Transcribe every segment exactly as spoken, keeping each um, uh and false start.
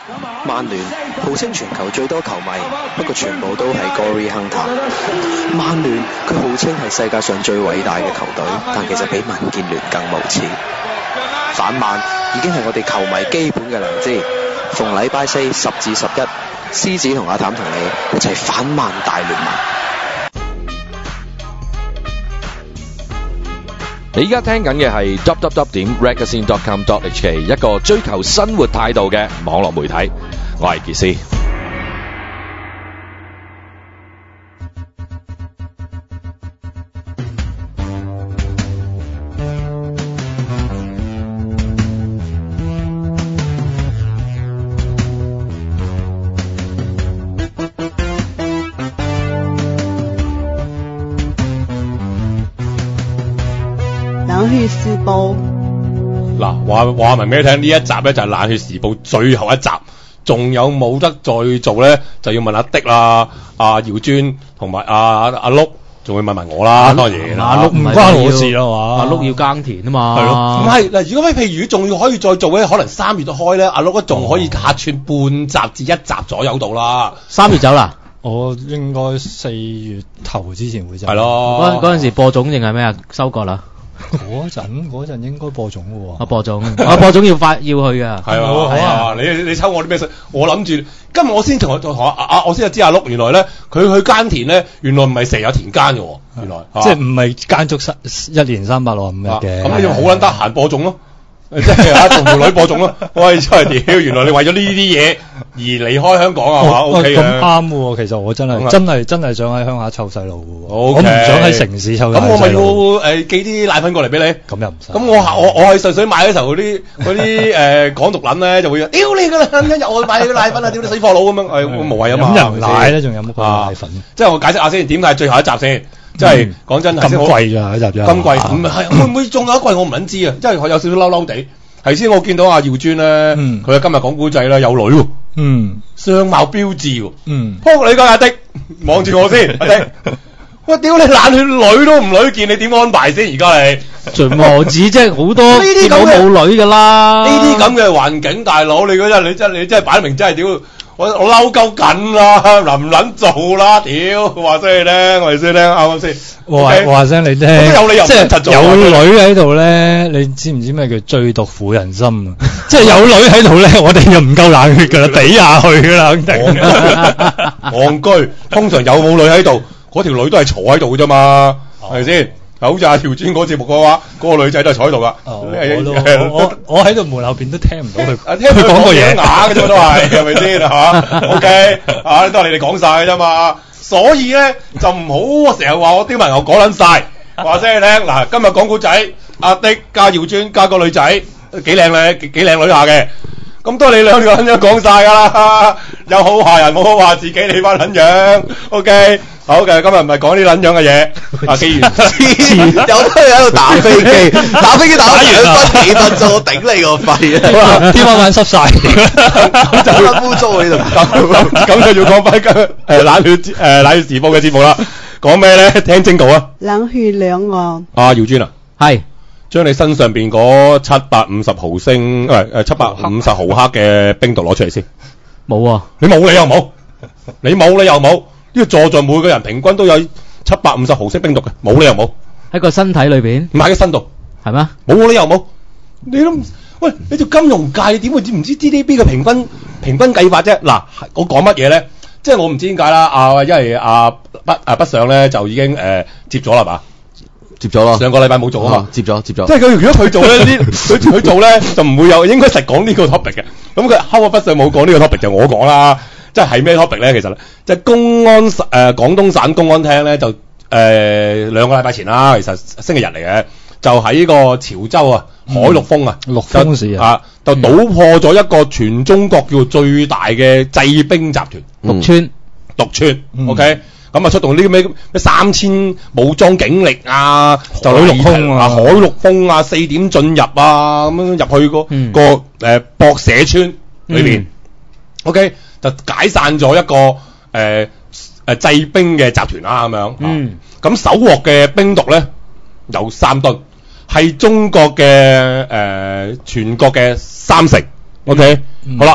曼聯號稱全球最多球迷，不過全部都係 Gory Hunter。曼聯佢號稱係世界上最偉大嘅球隊，但其實比民建聯更無恥。反曼已經係我哋球迷基本嘅良知。逢禮拜四十至十一，獅子同阿譚同你一齊反曼大聯盟。 你而家聽緊嘅係 double-u double-u double-u 點 ragazine dot com dot h k 一個追求生活態度嘅網絡媒體，我係傑斯。 冷血時報嗱，話話明俾你聽，呢一集咧就係冷血時報最後一集，仲有冇得再做咧？就要問阿的啦、阿姚尊同埋阿阿碌，仲會問埋我啦，當然啦。 阿碌唔關我事啦嘛，阿碌要耕田啊嘛。 係咯，唔係嗱，如果譬如仲要可以再做咧，可能三月都開咧，阿碌咧仲可以客串半集至一集左右到啦。 三月走啦。 我應該四月頭之前會走。 係咯。 嗰嗰陣時播種定係咩啊？收割啦。 嗰陣嗰陣應該播種嘅喎， 啊播種，啊播種要發要去㗎， 係啊，係啊，你你抽我啲咩水？我諗住今日我先同同阿阿我先知阿碌，原來咧佢去耕田咧，原來唔係成日有田耕嘅喎，原來即係唔係耕足三一年三百六十五日嘅， 咁你要好撚得閒播種咯。即係啊，同條女播種咯。喂，真係屌！原來你為咗呢啲嘢而離開香港啊嘛 ？O K 嘅。 咁啱喎，其實我真係真係真係想喺鄉下湊細路嘅喎。 O K。 我唔想喺城市湊。 咁我咪要誒寄啲奶粉過嚟俾你。 咁又唔使。 咁我我我喺順水買嗰時候嗰啲嗰啲誒港獨撚咧就會屌你個撚，又買啲奶粉啊！屌你死貨佬咁樣，誒我無謂啊嘛。 飲人奶咧，仲有乜鬼奶粉？ 即係我解釋下先，點解最後一集先？即係講真， 咁貴㗎一集啫。 咁貴唔係會唔會仲有一季我唔撚知啊？因為我有少少嬲嬲地。頭先我見到阿耀尊咧，佢今日講古仔咧有女喎， 嗯， 相貌標緻喎， 嗯， 撲你個阿的，望住我先，阿的，我屌你冷血女都唔女見，你點安排先？而家你盡王子即係好多呢啲咁冇女㗎啦， 呢啲咁嘅環境大佬，你嗰陣你真你真係擺明真係屌！我我嬲鳩緊啦，能唔撚做啦？屌，話聲你聽，我哋先聽啱啱先。 我話話聲你聽， 有理由即係有女喺度咧，你知唔知咩叫最毒婦人心啊？即係有女喺度咧，我哋就唔夠冷血㗎啦，比下去㗎啦，肯定。 戇居，通常有冇女喺度，嗰條女都係坐喺度㗎啫嘛，係咪先？好似阿條尊嗰節目嘅話，嗰、那個女仔都係坐喺度噶。 我我喺度門後邊都聽唔到佢， 佢講個嘢啞嘅啫，都係係咪先啊？O K，啊都係你哋講晒嘅啫嘛。所以咧就唔好成日話我刁民，我講撚晒。話聲你聽，嗱今日講古仔，阿的加耀尊加個女仔，幾靚女，幾幾靚女下嘅。咁都係你兩個撚樣講晒㗎啦，有好話人冇好話自己，你班撚樣 ，OK， 好嘅，今日唔係講啲撚樣嘅嘢，啊，既然有得喺度打飛機，打飛機打完兩分幾分鐘，我頂你個肺啊！ 天花板濕晒， 咁就污糟喺度， 咁咁就要講翻今誒冷血誒冷血時報嘅節目啦，講咩咧？聽精稿啊！ 冷血兩岸。 啊，姚尊啊， 係。 將你身上邊嗰七百五十毫升，誒誒七百五十毫克嘅冰毒攞出嚟先。 冇啊！ 你冇你又冇，你冇你又冇。呢個座在每個人平均都有七百五十毫升冰毒嘅，冇你又冇。 喺個身體裏邊。 唔係喺身度。係咩？冇你又冇。你都喂，你做金融界點會知唔知 G D P 嘅平均平均計法啫？嗱，我講乜嘢咧？即係我唔知點解啦。啊，因為阿北啊北上咧就已經誒、呃、接咗啦嘛。 接咗咯， 上個禮拜冇做啊嘛， 接咗接咗。 即係佢如果佢做咧，呢佢佢做咧就唔會有，應該實講呢個 topic 嘅。咁佢敲我筆上冇講呢個 topic 就我講啦。即係係咩 topic 咧？其實咧，即係公安誒、呃、廣東省公安廳咧就誒、呃、兩個禮拜前啦，其實星期日嚟嘅，就喺呢個潮州啊海陸豐啊陸豐市啊，就搗破咗一個全中國叫做最大嘅製冰集團， 獨村獨村 ，OK。咁啊，出動呢啲咩咩三千武裝警力啊，就海陸空啊，海陸豐啊，四點進入啊，咁樣入去個、嗯、個誒、呃、博社村裏邊、嗯、，OK 就解散咗一個誒誒製冰嘅集團啦，咁樣。嗯。咁搜獲嘅冰毒咧有三噸，係中國嘅誒、呃、全國嘅三成。OK、嗯。好啦。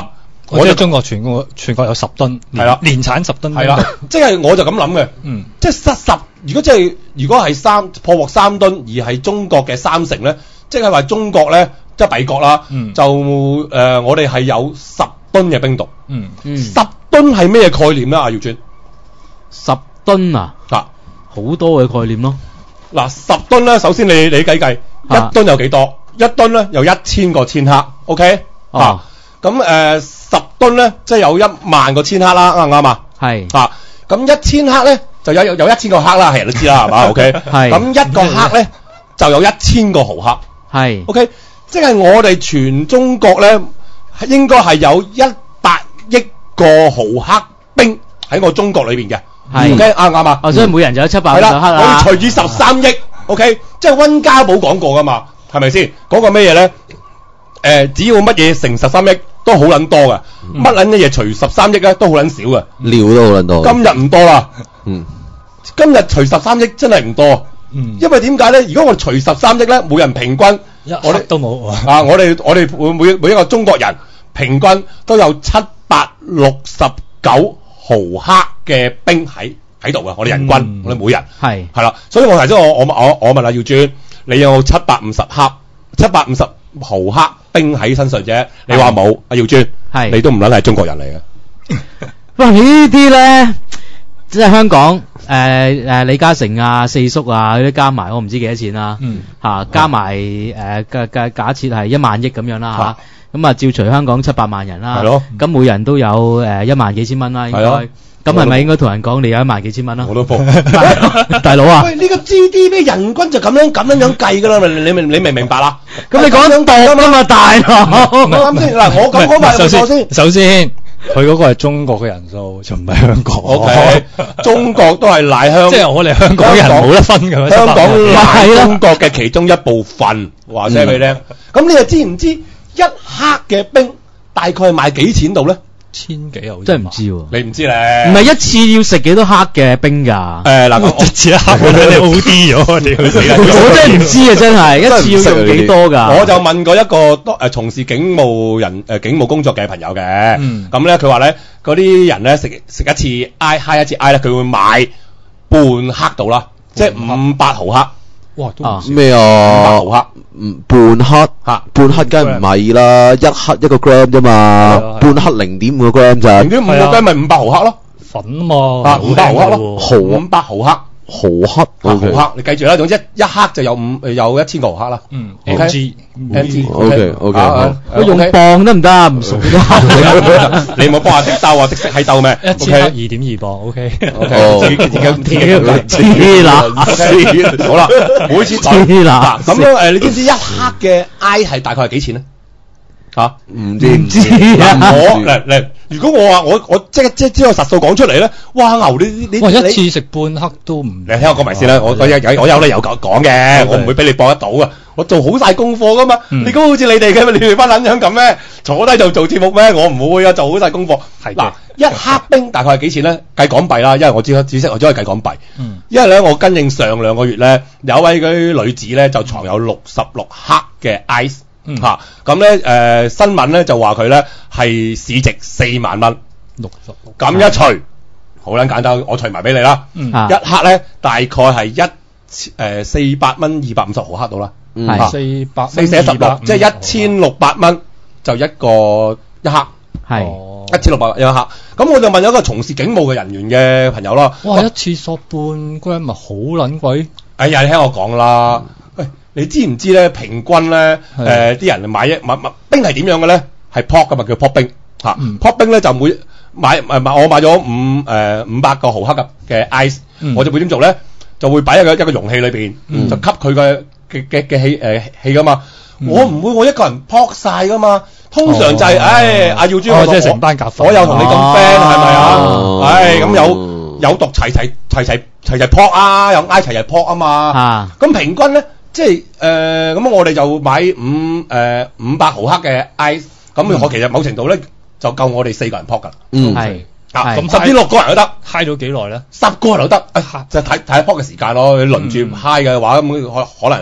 我即係中國全國全國有十噸， 係啦， 年產十噸， 係啦，即係我就咁諗嘅， 嗯， 即係十十，如果即係如果係三破獲三噸，而係中國嘅三成咧，即係話中國咧即係敝國啦， 嗯， 就誒、呃、我哋係有十噸嘅冰毒， 嗯嗯， 十噸係咩概念咧？阿耀尊， 十噸啊， 啊， 好多嘅概念咯。 嗱十噸咧，首先你你計計，一啊噸有幾多？一噸咧有一千個千克 ，OK？ 哦啊，咁誒、呃、十噸咧即係有一萬個千克啦，啱唔啱啊？ 係啊，咁一千克咧就有有有一千個克啦，係人都知啦，係嘛？OK？ 係咁一個克咧就有一千個毫克係 ，OK？即係我哋全中國咧應該係有一百億個毫克冰喺我中國裏邊嘅係 ，OK？啱唔啱啊？ 哦，所以每人就有七百五係十克啦， 啦。 我哋除以十三億，OK？即係溫家寶講過噶嘛，係咪先？講過咩嘢咧？誒、呃，只要乜嘢乘十三億都好撚多嘅，乜撚嘅嘢除十三億咧都好撚少嘅。 料都好撚多。 今日唔多啦， 嗯， 今日除十三億真係唔多， 嗯， 因為點解咧？如果我哋除十三億咧，每人平均一我哋克都冇啊，我哋我哋每每每一個中國人平均都有七百六十九毫克嘅冰喺喺度嘅，我哋人均， 嗯我哋每人係係啦，所以我提出我我我我問下耀尊，你有七百五十克、七百五十毫克冰喺身上啫？你話冇，阿耀尊， 係你都唔撚係中國人嚟嘅。 喂，呢啲咧，即係香港誒誒李嘉誠啊、四叔啊嗰啲加埋，我唔知幾多錢啦。 嗯嚇，加埋誒嘅嘅假設係一萬億咁樣啦啊嚇。咁啊，照除香港七百萬人啦。 係咯。 咁每人都有誒一萬幾千蚊啦，應係咯該。咁係咪應該同人講你有一萬幾千蚊啦我？都報。 大佬啊！ 喂，呢、個 G D P 人均就咁樣咁樣樣計㗎啦，你你明你明唔明白啦？ 咁你講度啊嘛，大佬。 啱先嗱，我咁講埋首有冇錯先先首先佢嗰個係中國嘅人數，就唔係香港。 ？O K，中國都係賴香， 即係我哋香港人冇得分㗎。 香港係賴啦中國嘅其中一部分，話聲俾你聽。咁你又知唔知一克嘅冰大概係賣幾錢度咧？ 千幾啊， 真係唔知喎。 你唔知咧？ 唔係一次要食幾多克嘅冰㗎？ 誒嗱，我一次一克我睇你 O D 咗，屌死啦！ 我真係唔知啊，真係一次要用幾多㗎？ 我就問過一個多誒從事警務人誒警務工作嘅朋友嘅， 嗯咁咧佢話咧嗰啲人咧食食一次 I 嗨一次 I 咧，佢會買半克度啦，即係五百毫克， 哇，都啊唔少咩五百啊毫？克嗯，半克嚇， 半克梗係唔係啦，一克一個 gram 啫嘛， 係啊半克零點五個 gram 咋， 零點五個係啊 gram 咪五百毫克咯， 粉啊嘛， 啊五百毫克咯， 毫五百毫克。 毫克毫 OK 克，你記住啦，總之一克就有五誒有一千個毫克啦。 嗯 OK ，M G M G OK，OK，好我用磅得唔得？唔熟得。 你唔好幫我識兜啊，識識喺兜咩一千克二點二磅，OK。 哦自己自己自己黐嗱，好啦，每次黐嗱嗱咁樣誒，你知唔知一克嘅 I 係大概係幾錢咧？嚇？ 唔知唔知啊嗱，我嚟嚟，如果我話我我即即即個實數講出嚟咧，哇牛你你哇！ 你一次食半克都唔， 你聽我講埋先啦，我我有有我有理由講講嘅，我唔會俾你博得到噶，我做好晒功課噶嘛。 嗯你估好似你哋咁，你哋班撚樣咁咩？坐低就做節目咩？我唔會啊，做好晒功課。 係嘅嗱，一克冰大概係幾錢咧？計港幣啦，因為我知知識我只可以計港幣。 嗯因為咧，我跟應上兩個月咧，有一位嗰啲女子咧就藏有六十六克嘅 ice 嗯嚇，咁咧誒新聞咧就話佢咧係市值四萬蚊， 六十六咁一除好撚簡單，我除埋俾你啦。 嗯啊一克咧大概係一誒四百蚊二百五十毫克到啦， 嗯係啊四百四捨十六，即係一千六百蚊就一個一克， 係哦一千六百一克。咁我就問咗一個從事警務嘅人員嘅朋友啦。 哇！一次索半 gram 咪好撚貴， 哎呀，你聽我講啦。喂，你知唔知咧？平均咧，誒啲人買一買買冰係點樣嘅咧？係 pop 噶嘛，叫 pop 冰嚇。 嗯 pop 冰咧就每買誒買我買咗五誒五百個毫克嘅嘅 ice， 嗯我就會點做咧？就會擺喺一個一個容器裏邊， 嗯就吸佢嘅嘅嘅嘅氣誒氣噶嘛。 嗯我唔會我一個人撲晒噶嘛。通常就係， 哦唉，阿耀珠我哦即係成班夾份我有同你咁 friend 係咪啊哦？ 唉，咁有有毒齊齊齊齊齊齊撲啊，有挨齊齊撲啊嘛。 啊咁平均咧，即係誒咁我哋就買五誒五百毫克嘅 ice，咁我其實某程度咧就夠我哋四個人撲㗎。 嗯係啊， 係咁甚至六個人都得， 嗨咗幾耐咧？ 十個人都得，誒就睇睇下撲嘅時間咯。你輪住 high 嘅話，咁可可能係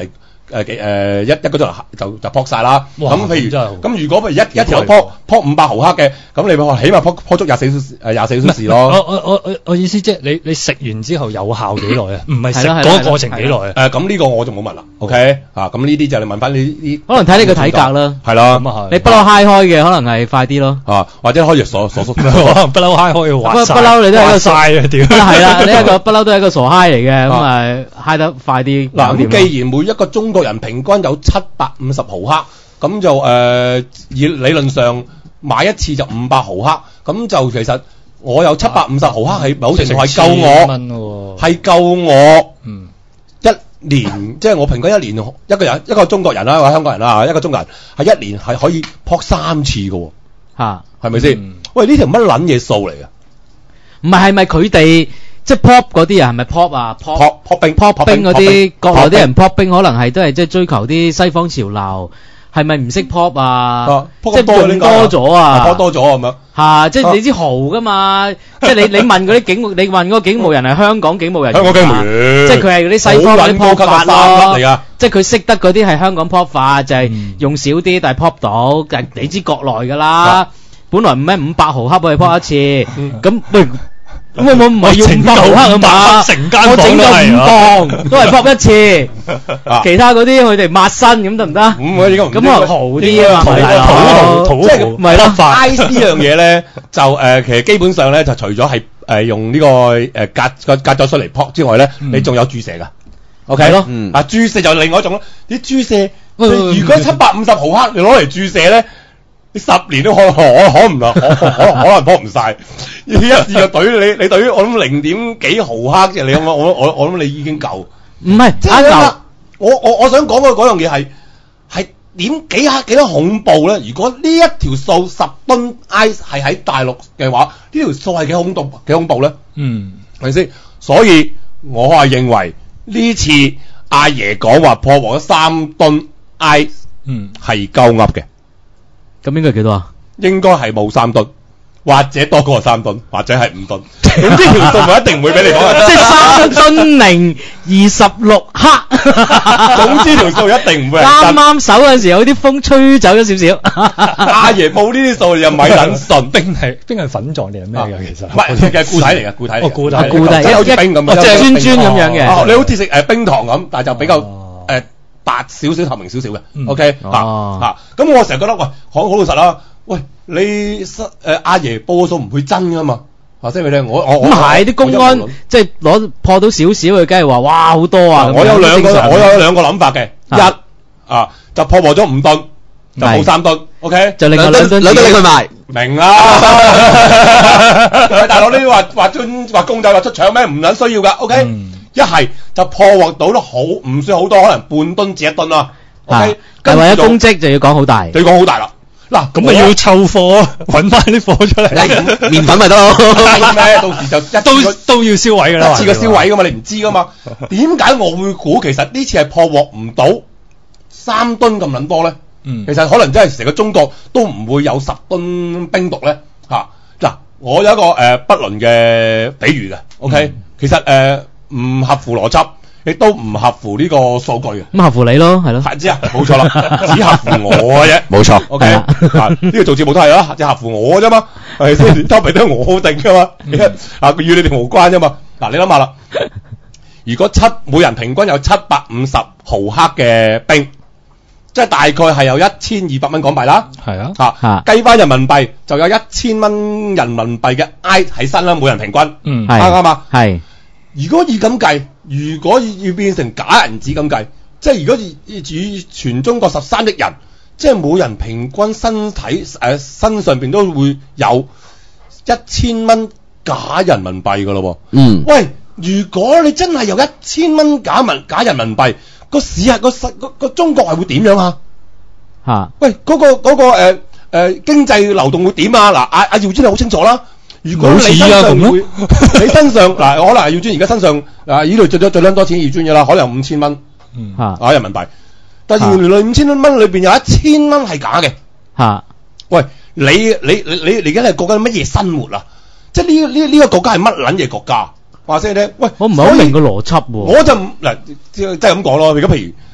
誒幾誒一一個鐘頭就就撲晒啦。 哇咁譬如真係好咁，如果譬如一一條貴撲撲五百毫克嘅，咁你咪起碼撲撲足廿四小時誒廿四小時我咯。 我我我我意思即係你你食完之後有效幾耐啊？唔係食係啦係啦嗰個過程幾耐啊？ 誒咁呢個我就冇問啦，OK 啊？咁呢啲就你問翻呢啲， 可能睇你個體格啦。 係啦， 咁啊係你不嬲嗨開嘅，可能係快啲咯。 啊或者可以鎖鎖縮。 可能不嬲嗨開要不滑晒不嬲你都係一個滑晒啊！屌， 係啦，你一個不嬲都係一個傻嗨嚟嘅，咁啊嗨得快啲。 嗱，咁搞掂咯既然每一個中國人平均有七百五十毫克，咁就誒、呃、以理論上買一次就五百毫克，咁就其實我有七百五十毫克係某程度係夠我， 蚊喎， 係夠我嗯一年，即係我平均一年一個人一個中國人啦，或者香港人啦，一個中國人係一年係可以撲三次嘅喎， 嚇， 係咪先？ 嗯喂，呢條乜撚嘢數嚟嘅？ 唔係係咪佢哋即係 pop 嗰啲啊？係咪 pop 啊 pop pop pop 冰 pop 冰嗰啲冰國內啲人 pop 冰可能係都係即係追求啲西方潮流，係咪唔識 pop 啊啊？ 即係用多咗啊 ，pop 多咗咁樣。 嚇！即係你知豪噶嘛？即係你你問嗰啲警務，你問嗰個警務人係香港警務人員啊， 香港警務員即係佢係嗰啲西方嗰啲 pop 法好撚高級嘅三咯級嚟㗎。 即係佢識得嗰啲係香港 pop 法，就係嗯用少啲但係 pop 到。但係你知國內㗎啦啊， 本來唔咩五百毫克可以 pop 一次， 嗯咁喂。咁我冇唔係要五百毫克啊嘛， 成間我整房都係咗五啊磅，都係 pop 一次， 啊其他嗰啲佢哋抹身咁得唔得？ 咁我應該唔咁可能豪啲啊嘛， 應該係土豪土豪即係咪咯 ，ice 呢樣嘢咧，就誒、呃、其實基本上咧就除咗係誒用呢、個誒、呃、隔個隔咗出嚟撲之外咧， 嗯你仲有注射㗎，OK 係咯嗯啊注射就另外一種咯，啲注射， 喂喂喂如果七百五十毫克你攞嚟注射咧。你十年都可可可唔可可可可能撲唔晒，一次個隊你你對於我諗零點幾毫克啫，你我我我我諗你已經夠。 唔係即係阿牛。 我我我想講嘅嗰樣嘢係係點幾下幾多恐怖咧？如果呢一條數十噸 ice 係喺大陸嘅話，呢條數係幾恐怖幾恐怖咧？ 嗯， 係咪先？所以我係認為呢次阿爺講話破獲咗三噸 ice 嗯， 係鳩噏嘅， 咁應該係幾多啊？ 應該係冇三噸。或者多過三噸，或者係五噸，總之條數我一定唔會俾你講。 即係三噸零二十六克。 總之條數一定唔會係真。 啱啱手嗰陣時有啲風吹走咗少少。 阿爺報呢啲數又咪撚信。 冰係冰係粉狀定係咩㗎？其實唔係，其實固體嚟嘅，固體嚟嘅。 哦固體啊固體即係好似一冰咁樣， 哦即係冰磚磚咁樣嘅哦，你好似食誒冰糖咁，但係就比較哦誒白少少、透明少少嘅。 嗯 OK 嚇哦嚇，咁我成日覺得喂，好好老實啦。喂，你誒阿爺報數唔會真㗎嘛？話聲俾你聽，我我我咁係啲公安我即係攞破到少少，佢梗係話哇好多啊！咁樣我有兩個， 正常我有兩個諗法嘅。 啊一啊，就破獲咗五噸，就冇三噸。OK， 就另外兩噸兩噸拎佢賣。 明啦，喂大佬呢啲話話樽話公仔話出腸咩？唔撚需要噶，OK？ 嗯一係就破獲到都好，唔算好多，可能半噸至一噸啦，OK？ 係但係為咗公積， 職就要講好大。 你講好大啦。嗱， 咁咪要湊貨，揾翻啲貨出嚟， 麵粉咪得咯。 咩？到時就一都次過都要銷毀㗎啦， 一次過銷毀噶嘛，你唔知噶嘛？點解我會估其實呢次係破獲唔到三噸咁撚多咧？ 嗯其實可能真係成個中國都唔會有十噸冰毒咧嚇。嗱、我有一個誒、呃不倫嘅比喻嘅，OK，、 嗯其實誒唔、合乎邏輯，亦都唔合乎呢個數據嘅。 咁合乎你咯，係咯。 係知啊，冇錯啦，只合乎我嘅啫。 冇錯 OK， 係啊啊呢個做節目都係啦，只合乎我啫嘛，係咪先？周圍都係我定噶嘛，啊佢與你哋無關啫嘛。嗱，你諗下啦，如果七每人平均有七百五十毫克嘅冰，即係大概係有一千二百蚊港幣啦。 係啊， 啊啊， 計翻人民幣就有一千蚊人民幣嘅 I 喺身啦，每人平均。 嗯係啱啱啊？ 係如果以咁計，如果要變成假銀紙咁計，即係如果以以全中國十三億人，即係每人平均身體誒、呃、身上邊都會有一千蚊假人民幣噶咯喎。 嗯， 喂，如果你真係有一千蚊假民假人民幣，個市係個世個個中國係會點樣啊？ 嚇。 喂，嗰、個嗰、個誒誒、呃、經濟流動會點啊？嗱，阿阿耀尊係好清楚啦。如果你身上冇事啊咁會，你身上嗱，可能阿耀尊而家身上啊，呢度最多最撚多錢耀尊嘅啦，可能有五千蚊嗯嚇啊人民幣。但係原來五千蚊裏邊有一千蚊係假嘅。 嚇。 喂，你你你你你而家係過緊乜嘢生活啊？即係呢呢呢個國家係乜撚嘢國家？話聲你聽，喂， 我唔係好明個邏輯喎。 我就唔嗱，即係即係咁講咯。如果譬如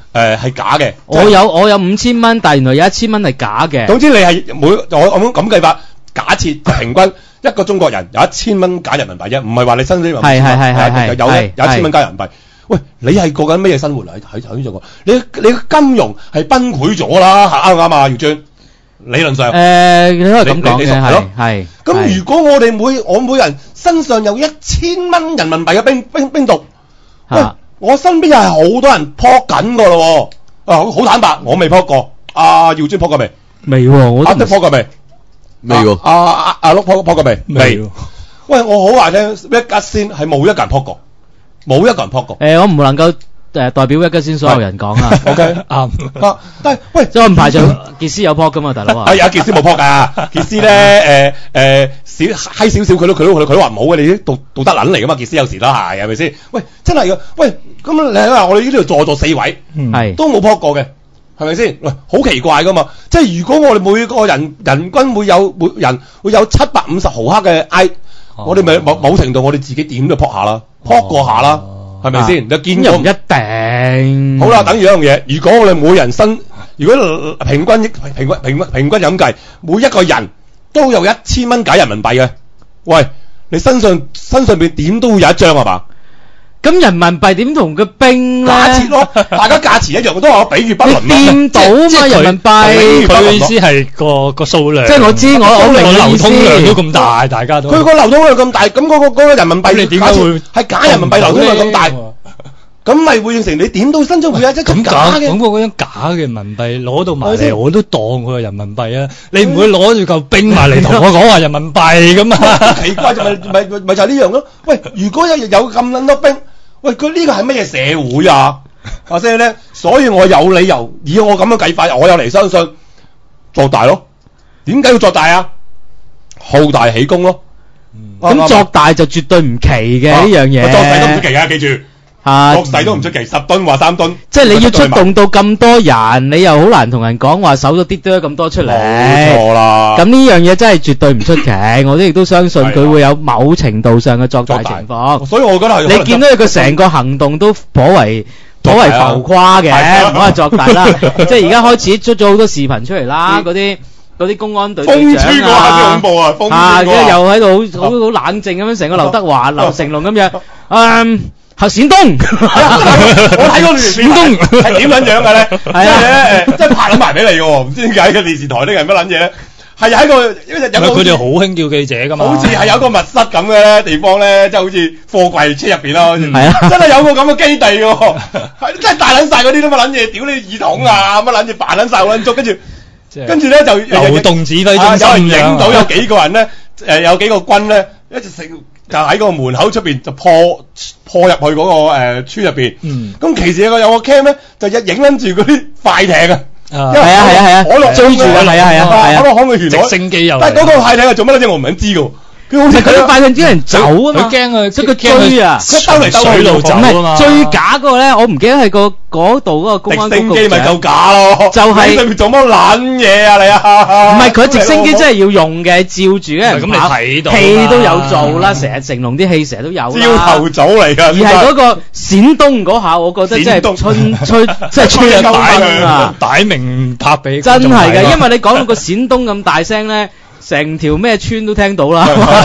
誒係假嘅。 我有我有五千蚊，但係原來有一千蚊係假嘅。 總之你係每我我咁計法，假設平均一個中國人有一千蚊假人民幣啫，唔係話你身邊係係係係係有有有一千蚊假人民幣。喂，你係過緊咩生活啊？喺喺呢度，你你嘅金融係崩潰咗啦，啱唔啱啊？姚尊，理論上誒，你都係咁講你你嘅，係係咯係。 咁如果我哋每我每人身上有一千蚊人民幣嘅冰冰冰毒，喂， 啊我身邊又係好多人撲緊個咯喎，啊好好坦白，我未撲過，阿耀尊撲過未？ 未喎，我阿都唔德撲過未？ 未喎阿阿阿碌撲撲過未？ 未喎。 喂，我好話聽，一家先係冇一個人撲過，冇一個人撲過。 誒，我唔能夠誒代表一家先所有人講啊。 OK， 啱。 啊，但係喂， 即係我唔排除傑斯有撲噶嘛，大佬啊。 係啊，傑斯冇撲㗎，傑斯咧誒誒少閪少少，佢都佢都佢都話唔好嘅，你啲道道德撚嚟㗎嘛，傑斯有時都係係咪先？喂，真係㗎，喂，咁你話我哋呢度坐坐四位， 嗯係都冇撲過嘅，係咪先？喂，好奇怪㗎嘛！即係如果我哋每個人人均會有每人會有七百五十毫克嘅 I，、 哦、 我哋咪某某程度我哋自己點都撲下啦，撲過下啦，係咪先？你見又唔過一定。 好啦，等於一樣嘢。如果我哋每人身，如果平均平均平均平均咁計，每一個人都有一千蚊假人民幣嘅，喂，你身上身上邊點都會有一張係嘛？ 咁人民幣點同個冰咧？ 假設咯，大家價錢一樣，我都話我比喻不倫你掂到嘛人民幣？ 佢嘅意思係個個數量， 即係我知我我明個流你意思通量都咁大，大家都佢個流通量咁大，咁嗰個嗰個人民幣咁你點解會係假人民幣流通量咁大？咁咪會形成你點到身中會有一張咁假嘅？ 咁我嗰張假嘅人民幣攞到埋嚟， 係咪先我都當佢係人民幣啊！你唔會攞住嚿冰埋嚟同我講話人民幣咁啊？ 奇怪就咪咪咪咪就係呢樣咯。喂，如果一日有咁撚多冰，喂，佢呢個係乜嘢社會啊？或者咧，所以我有理由以我咁嘅計法，我有嚟相信作大咯。點解要作大啊？好大喜功咯。 咁作大就絕對唔奇嘅呢樣嘢。 作勢都唔出奇啊！記住， 啊， 作勢都唔出奇，十噸話三噸。 即係你要出動到咁多人，你又好難同人講話手咗啲多咁多出嚟。 冇錯啦。 咁呢樣嘢真係絕對唔出奇，我都亦都相信佢會有某程度上嘅作大情況。 所以我覺得係你見到佢個成個行動都頗為頗為浮誇嘅，唔好話作大啦。即係而家開始出咗好多視頻出嚟啦，嗰啲嗰啲公安隊隊長風吹嗰下先恐怖啊！風吹啊， 嗰下跟住又喺度好好好冷靜咁樣，成個劉德華、劉成龍咁樣，嗯。係閃東， 我睇嗰段閃東係點撚樣嘅咧？即係咧誒，即係拍撚埋俾你嘅喎，唔知點解嘅電視台呢個係乜撚嘢咧？係喺個因為有個佢哋好興叫記者噶嘛， 好似係有個密室咁嘅咧地方咧，即係好似貨櫃車入邊啦，好似係啊， 真係有個咁嘅基地喎，係真係大撚晒嗰啲咁嘅撚嘢，屌你耳筒啊乜撚嘢扮撚晒好撚足，跟住跟住咧就流動指揮中心有人影到有幾個人咧誒有幾個軍咧一直成。就喺個門口出邊就破破入去嗰、那個誒、呃、村入邊，咁、嗯、其實有個有個 cam 咧就一影緊住嗰啲快艇啊， 係啊係啊係啊， 海落追住啊係啊係啊係啊， 海落海嘅原來直升機又， 但係嗰個快艇係做乜咧？我唔想知㗎。佢好似佢啲快艇啲人走啊嘛， 佢驚啊， 即係佢追啊， 佢兜嚟兜去路走啊嘛。 最假嗰個咧，我唔記得係個嗰度嗰個公安局局長。直升機咪夠假咯， 就係上面做乜撚嘢啊你啊？ 唔係佢直升機真係要用嘅，照住嘅人咁你睇到戲都有做啦，成日成龍啲戲成日都有啦。 朝頭早嚟㗎， 而係嗰個閃東嗰下，我覺得真係春吹，即係吹一燈啊！ 擺明拍俾真係嘅，因為你講到個閃東咁大聲咧。成條咩村都聽到啦，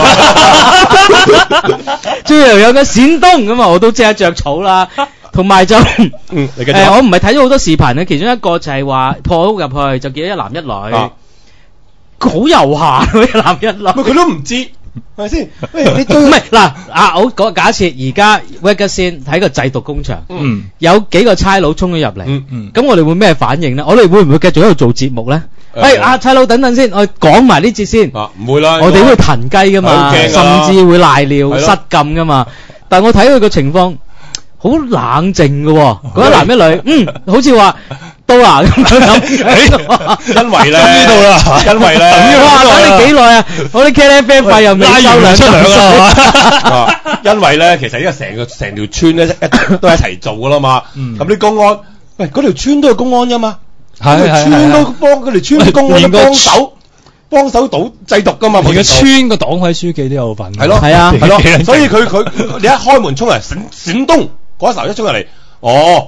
最又有個閃東咁啊，我都即刻着草啦。同埋就誒、 嗯呃，我唔係睇咗好多視頻咧，其中一個就係話破屋入去就見到一男一女，好、啊、悠閒嗰一男一女。 佢都唔知係咪先？你唔係嗱啊，好講假設而家 Vegas 先喺個製毒工場， 嗯， 有幾個差佬衝咗入嚟， 嗯嗯， 咁我哋會咩反應咧？我哋會唔會繼續喺度做節目咧？誒阿差佬等等先，我講埋呢節先。 啊，唔會啦， 我哋會騰雞噶嘛，甚至會賴尿失禁噶嘛。但係我睇佢個情況好冷靜嘅喎，嗰一男一女，嗯，好似話到啊咁樣。 因為咧， 呢度啦， 因為咧， 哇，等你幾耐啊？我啲 K F M 費又未收兩出糧啦。 因為咧，其實呢個成個成條村咧一都一齊做噶啦嘛。咁啲公安，喂，嗰條村都係公安噶嘛。係係係，村都幫佢哋村公安都幫手幫手賭製毒噶嘛， 連個村個黨委書記都有份。 係咯， 係啊， 係咯，所以佢佢你一開門衝嚟，閃閃東嗰時候一衝入嚟，哦，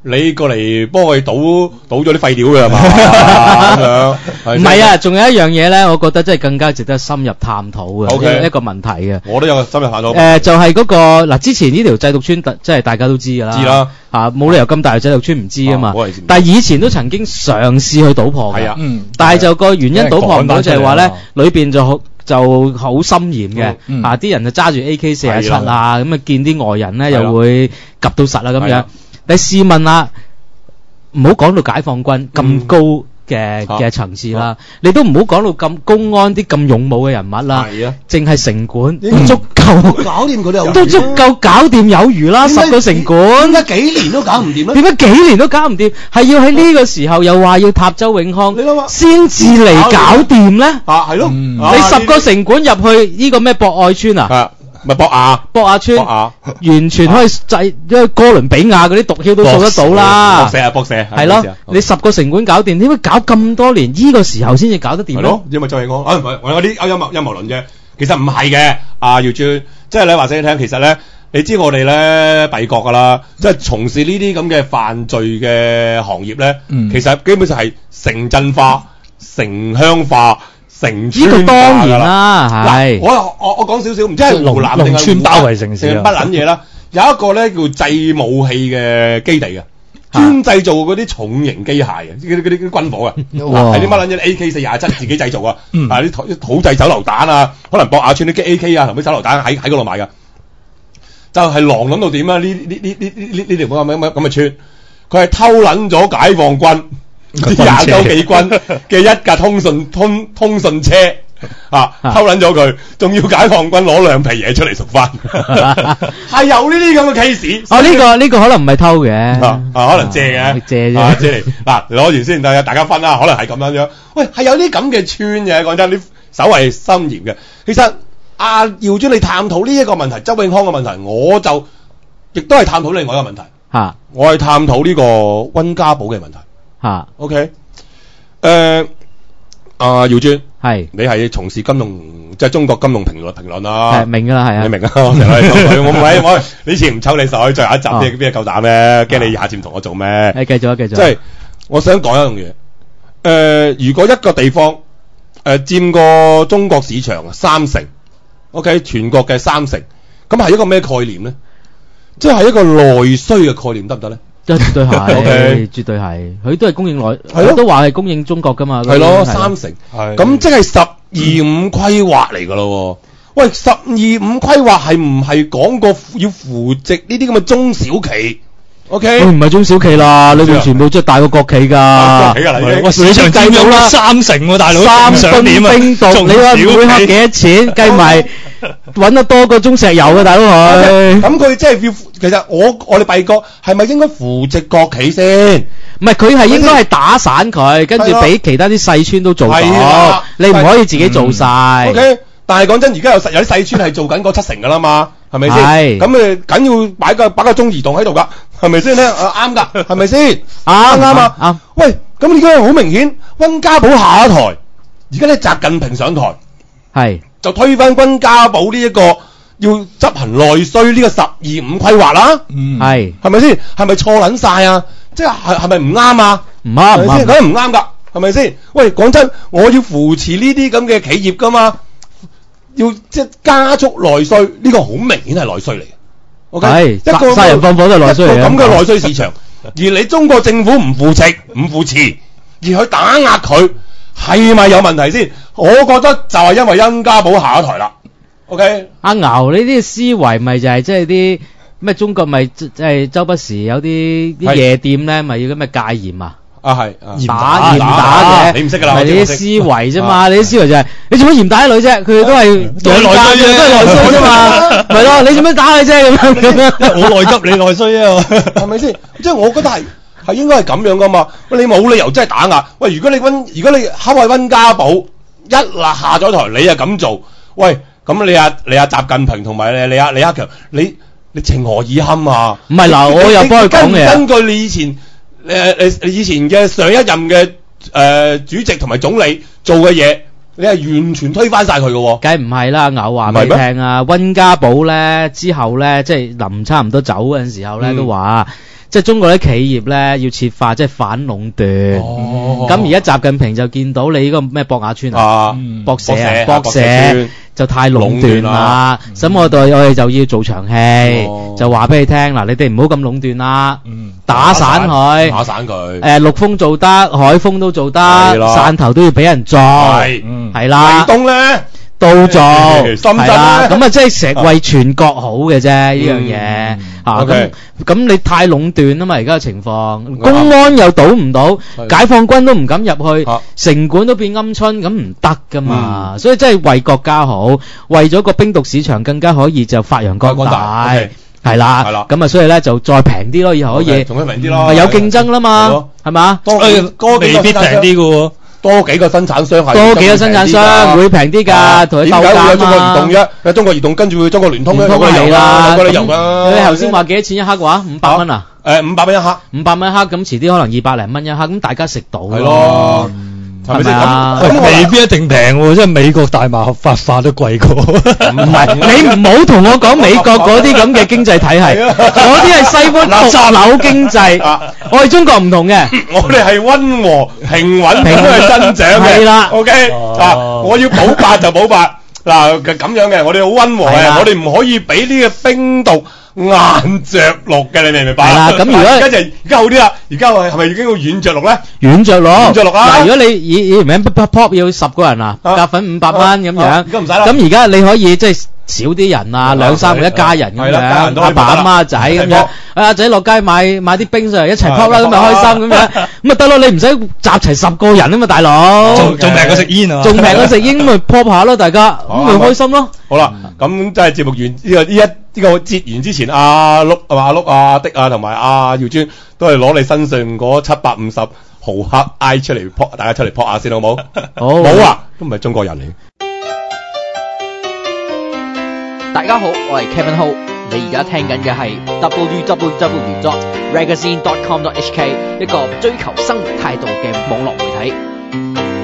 你過嚟幫佢倒倒咗啲廢料嘅係嘛？咁樣唔係啊，仲有一樣嘢咧，我覺得真係更加值得深入探討嘅 Okay 一個問題嘅。 我都有個深入探討。 誒、呃，就係、是、嗰、那個嗱，之前呢條製毒村，即係大家都知㗎啦。 知啦。 嚇，冇理由咁大嘅製毒村唔知啊嘛。 啊但係以前都曾經嘗試去搗破嘅。 係啊。 嗯。 但係就個原因搗破唔到就係話咧，裏邊就好就好森嚴嘅。 嗯。 啊，啲人就揸住 A K 四十七啊，咁啊見啲外人咧又會及到實啊咁樣。你試問下，唔好講到解放軍咁高嘅嘅層次啦，你都唔好講到咁公安啲咁勇武嘅人物啦， 係啊， 淨係城管都足夠搞掂佢哋， 都足夠搞掂有餘啦，十個城管點解幾年都搞唔掂咧？ 點解幾年都搞唔掂？係要喺呢個時候又話要塔周永康， 你諗下先至嚟搞掂咧？ 啊，係咯， 你十個城管入去呢個咩博愛村啊？ 咪博亞， 博亞村， 博亞完全可以制，因為哥倫比亞嗰啲毒梟都掃得到啦。 博射啊，博射， 係咯，你十個城管搞掂，點解搞咁多年？呢個時候先至搞得掂係咯，因為周永康啊，唔係我有啲陰謀陰謀論嘅，其實唔係嘅。啊，姚尊，即係咧話俾你聽，其實咧，你知我哋咧弊國㗎啦，即係從事呢啲咁嘅犯罪嘅行業咧，其實基本上係城鎮化、城鄉化。城村呢個當然啦，係。 我我我講少少，唔知係湖南定係村包圍城市定係乜撚嘢啦？有一個咧叫製武器嘅基地嘅，專製造嗰啲重型機械嘅，嗰啲嗰啲軍火嘅，係啲乜撚嘢 A K 四廿七自己製造啊，啊啲土土製手榴彈啊，可能博雅村啲 A K 啊同啲手榴彈喺喺嗰度買㗎，就係狼撚到點啊？呢呢呢呢呢呢條咁咁咁嘅村，佢係偷撚咗解放軍。廿九幾軍嘅一架通訊通通訊車啊，偷撚咗佢，仲要解放軍攞兩皮嘢出嚟贖翻，係有呢啲咁嘅 case。 哦，呢個呢個可能唔係偷嘅， 啊可能借嘅， 借啫， 借嚟嗱攞完先，大家大家分啦，可能係咁樣樣。喂，係有啲咁嘅村嘅，講真，啲守衞森嚴嘅。其實阿耀尊你探討呢一個問題，周永康嘅問題，我就亦都係探討另外一個問題。 嚇， 我係探討呢個溫家寶嘅問題。嚇 ，OK，誒，阿耀尊係你係從事金融，即係中國金融評論評論啦， 係明㗎啦，係啊， 你明啊？我成日抽水，我唔係我你以前唔抽你水，最後一集邊邊夠膽咧？驚你下次唔同我做咩？ 誒，繼續啊，繼續。即係我想講一樣嘢，誒，如果一個地方誒佔個中國市場三成 ，OK， 全國嘅三成，咁係一個咩概念咧？即係一個內需嘅概念得唔得咧？ 絕對係，okay. 絕對係，佢都係供應內，佢都話係供應中國噶嘛。係咯， 三成，咁即係十二五規劃嚟噶咯。喂，十二五規劃係唔係講過要扶植呢啲咁嘅中小企 ？OK， 唔係中小企啦，裏邊全部即係大過國企㗎。 國企㗎啦， 喂，市場佔有啦三成喎，大佬。 三噸冰毒，你話每克幾多錢？計埋揾得多過中石油嘅大佬佢。 咁佢即係要，其實我我哋弊國係咪應該扶植國企先？ 唔係，佢係應該係打散佢，跟住俾其他啲細村都做到。你唔可以自己做晒。 OK，但係講真，而家有實有啲細村係做緊嗰七成㗎啦嘛，係咪先？係。咁誒緊要擺個擺個中移動喺度㗎，係咪先咧？啱㗎，係咪先？啱啱啊！啱。喂，咁而家好明顯，溫家寶下一台，而家咧習近平上台，係就推翻溫家寶呢一個要執行內需呢個十二五規劃啦。嗯。係。係咪先？係咪錯撚晒啊？即係係係咪唔啱啊？唔啱唔啱，梗係唔啱㗎，係咪先？喂，講真，我要扶持呢啲咁嘅企業㗎嘛。要即係加速內需，呢、這個好明顯係內需嚟嘅。OK，係一個殺人放火都係內需嚟嘅。一個咁嘅內需市場，而你中國政府唔扶持、唔扶持，而去打壓佢，係咪有問題先？我覺得就係因為溫家寶下一台啦。OK，阿牛呢啲思維咪就係即係啲咩中國咪即係周不時有啲啲夜店咧，咪要咁嘅戒嚴啊？啊係，嚴打嚴打嘅，你唔識㗎啦，係你啲思維啫嘛，你啲思維就係你做乜嚴打啲女啫？佢哋都係都係內需啫，都係內需啫嘛，係咯？你做乜打佢啫？咁樣咁樣，我內急你內需啊，係咪先？即係我覺得係係應該係咁樣噶嘛。喂，你冇理由真係打壓。喂，如果你溫，如果你敲下溫家寶一嗱下咗台，你又咁做，喂，咁你阿你阿習近平同埋你你阿李克強，你你情何以堪啊？唔係嗱，我又幫佢講嘢。根據你以前。誒誒，以前嘅上一任嘅誒、呃、主席同埋總理做嘅嘢，你係完全推翻晒佢嘅喎。梗係唔係啦，牛話俾你聽啊，溫家寶咧之後咧，即係臨差唔多走嗰陣時候咧，嗯、都話， 即係中國啲企業咧要設法即係反壟斷。 哦咁而家習近平就見到你呢個咩博雅村啊、 啊， 博社啊、 博博社村就太壟斷啦，咁我哋我哋就要做場戲，就話俾你聽嗱，你哋唔好咁壟斷啦，打散佢， 打散佢。 誒陸豐做得，海豐都做得， 係啦汕頭都要俾人做， 係係啦， 東咧都做， 深圳係啦咧咁啊即係成為全國好嘅啫呢樣嘢啊，咁 OK 咁你太壟斷啊嘛，而家嘅情況，公安又堵唔到，解放軍都唔敢入去，城管都變鵪鶉，咁唔得噶嘛，所以真係為國家好，為咗個冰毒市場更加可以就發揚光大，係啦， 係啦， 咁啊所以咧就再平啲咯，以後可以， 仲可以平啲咯， 有競爭啦嘛，係嘛， 多多未必平啲嘅喎。 多幾個生產商係多幾個生產商會平啲㗎，同佢鬥點解會有價中國移動嘛。 啫？有中國移動跟住會中國聯通咧，有聯通係個理由啦， 啦， 有個理由咁㗎。 你頭先話幾多錢一克嘅話？五百蚊啊？ 誒五百蚊一克， 五百蚊一克，咁遲啲可能二百零蚊一克，咁大家食到係咯，係咪先？ 係咪啊咁咁我未必一定平喎，即係美國大麻合法化都貴過。 唔係，你唔好同我講美國嗰啲咁嘅經濟體系，嗰啲係西方獨樓經濟，我哋中國唔同嘅。 我哋係溫和平穩咁去增長嘅， 係啦 ，OK 啊，我要補八就補八，嗱咁樣嘅，我哋好溫和嘅， 係啦我哋唔可以俾呢個冰毒硬着陸嘅，你明唔明白？ 係啦咁如果而家就而家好啲啦，而家係係咪已經要軟着陸咧？ 軟着陸， 軟着陸啊嗱，如果你以以前 pop 要十個人啊，夾粉五百蚊咁樣， 而家唔使啦咁而家你可以即係少啲人啊，兩三個一家人咁係啦家人樣， 都可以阿爸阿媽仔咁一齊樣 pop， 阿仔落街買買啲冰上嚟一齊 pop 啦，咁咪 pop 開心咁樣，咁咪得咯，你唔使集齊十個人啊嘛，大佬， 仲仲平過食煙啊嘛， 仲平過食煙咪 pop 下咯，大家咁咪開心咯。 好啦，咁即係節目完呢個呢一呢個節完之前，阿碌係嘛阿碌阿的啊同埋阿耀尊都係攞你身上嗰七百五十毫克 I 出嚟 pop，大家出嚟 pop 下先好冇？ 好， 冇啊，都唔係中國人嚟。 大家好，我係 Kevin Ho，你而家聽緊嘅係 w w w dot ragazine dot com dot h k 一個追求生活態度嘅網絡媒體。